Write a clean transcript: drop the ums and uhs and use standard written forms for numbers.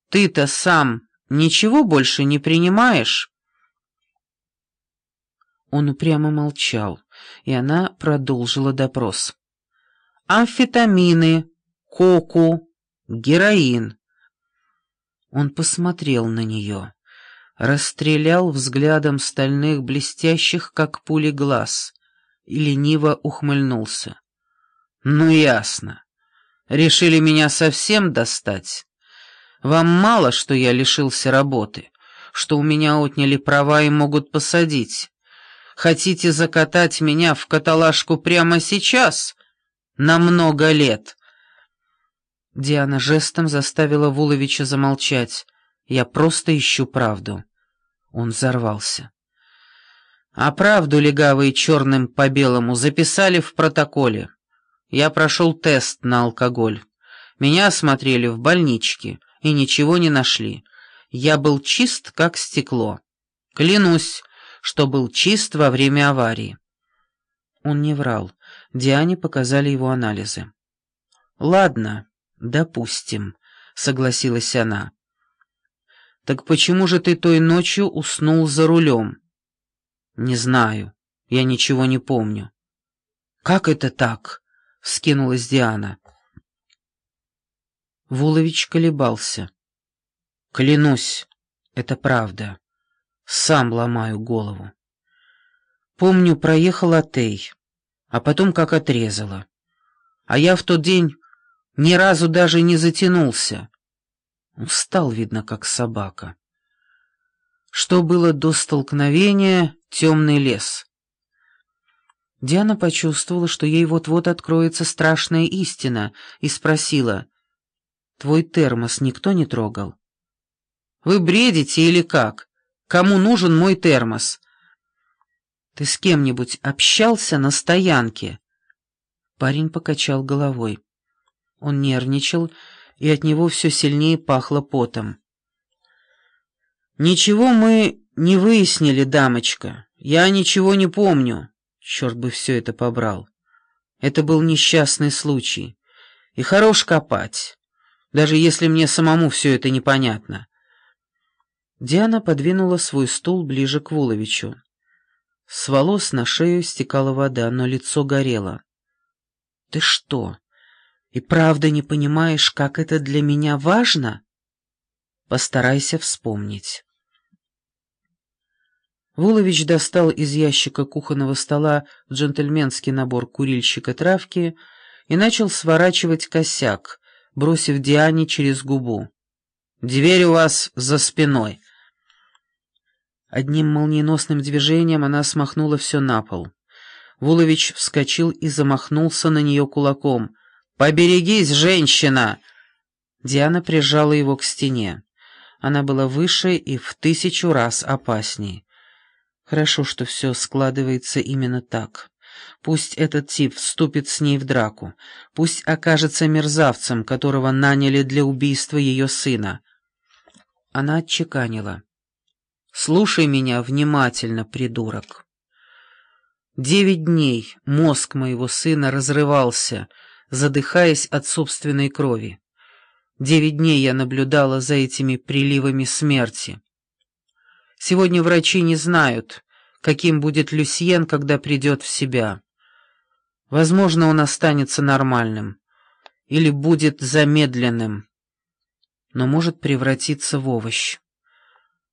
Ты-то сам ничего больше не принимаешь?» Он упрямо молчал, и она продолжила допрос. «Амфетамины, коку, героин». Он посмотрел на нее, расстрелял взглядом стальных, блестящих, как пули, глаз, и лениво ухмыльнулся. «Ну, ясно. Решили меня совсем достать? Вам мало, что я лишился работы, что у меня отняли права и могут посадить? Хотите закатать меня в каталажку прямо сейчас? На много лет?» Диана жестом заставила Вуловича замолчать. «Я просто ищу правду». Он взорвался. «А правду легавые черным по белому записали в протоколе. Я прошел тест на алкоголь. Меня осмотрели в больничке и ничего не нашли. Я был чист, как стекло. Клянусь, что был чист во время аварии». Он не врал. Диане показали его анализы. «Ладно, допустим», — согласилась она. «Так почему же ты той ночью уснул за рулем?» «Не знаю. Я ничего не помню». «Как это так?» — вскинулась Диана. Вулович колебался. «Клянусь, это правда. Сам ломаю голову. Помню, проехал Атей, а потом как отрезало. А я в тот день ни разу даже не затянулся. Устал, видно, как собака. Что было до столкновения — темный лес». Диана почувствовала, что ей вот-вот откроется страшная истина, и спросила: «Твой термос никто не трогал?» «Вы бредите или как? Кому нужен мой термос?» «Ты с кем-нибудь общался на стоянке?» Парень покачал головой. Он нервничал, и от него все сильнее пахло потом. «Ничего мы не выяснили, дамочка. Я ничего не помню. Черт бы все это побрал. Это был несчастный случай. И хорош копать, даже если мне самому все это непонятно». Диана подвинула свой стул ближе к Вуловичу. С волос на шею стекала вода, но лицо горело. «Ты что, и правда не понимаешь, как это для меня важно? Постарайся вспомнить». Вулович достал из ящика кухонного стола джентльменский набор курильщика травки и начал сворачивать косяк, бросив Диане через губу: «Дверь у вас за спиной». Одним молниеносным движением она смахнула все на пол. Вулович вскочил и замахнулся на нее кулаком. «Поберегись, женщина!» Диана прижала его к стене. Она была выше и в 1000 раз опасней. Хорошо, что все складывается именно так. Пусть этот тип вступит с ней в драку. Пусть окажется мерзавцем, которого наняли для убийства ее сына. Она отчеканила: «Слушай меня внимательно, придурок. 9 дней мозг моего сына разрывался, задыхаясь от собственной крови. 9 дней я наблюдала за этими приливами смерти. Сегодня врачи не знают, каким будет Люсьен, когда придет в себя. Возможно, он останется нормальным или будет замедленным, но может превратиться в овощ.